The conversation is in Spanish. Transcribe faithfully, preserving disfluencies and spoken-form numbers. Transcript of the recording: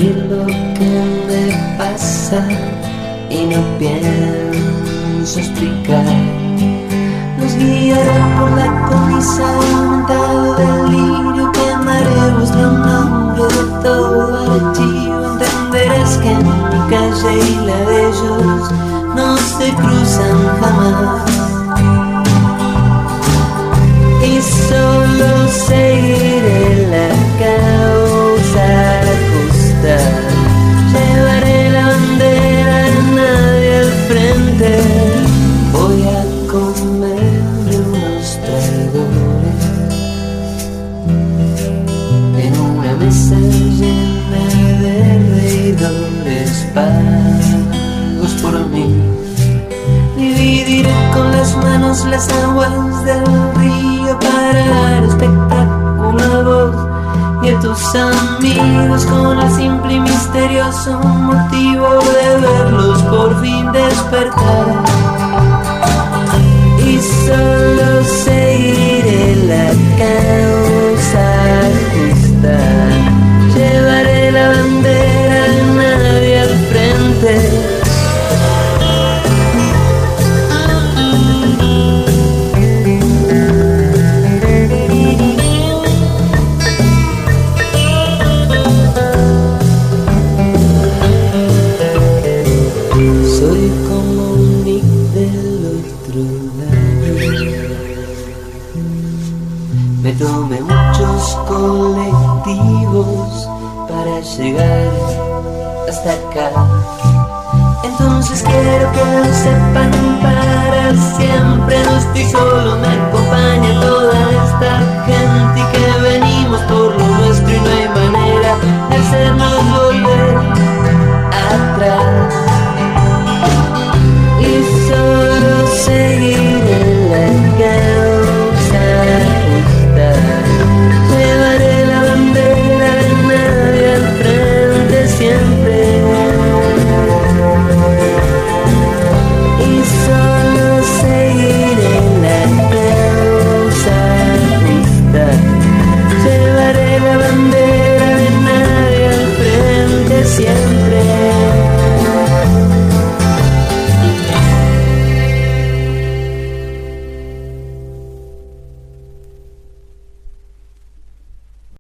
descubrir lo que me pasa y no pienso explicar. Nos guiará por la cornisa aumentado delirio que amaré vuestro nombre de todo archivo. Entenderás que en mi calle y la de ellos no se cruzan jamás. Y solo seguiré la causa justa. Llevaré la bandera de nadie al frente. Voy a comer de unos traidores en una mesa llena de reidores pagos por mí. Dividiré con las manos las aguas del río para dar espectáculo a vos y a tus amigos, con el simple y misterioso motivo de verlos por fin despertar. Y solo seguiré la causa justa. Llevaré la bandera de nadie al frente. Soy como un Nick del otro lado. Me tomé muchos colectivos para llegar hasta acá. Entonces quiero que lo sepan para siempre. No estoy solo, me acompaña toda esta gente y que venimos por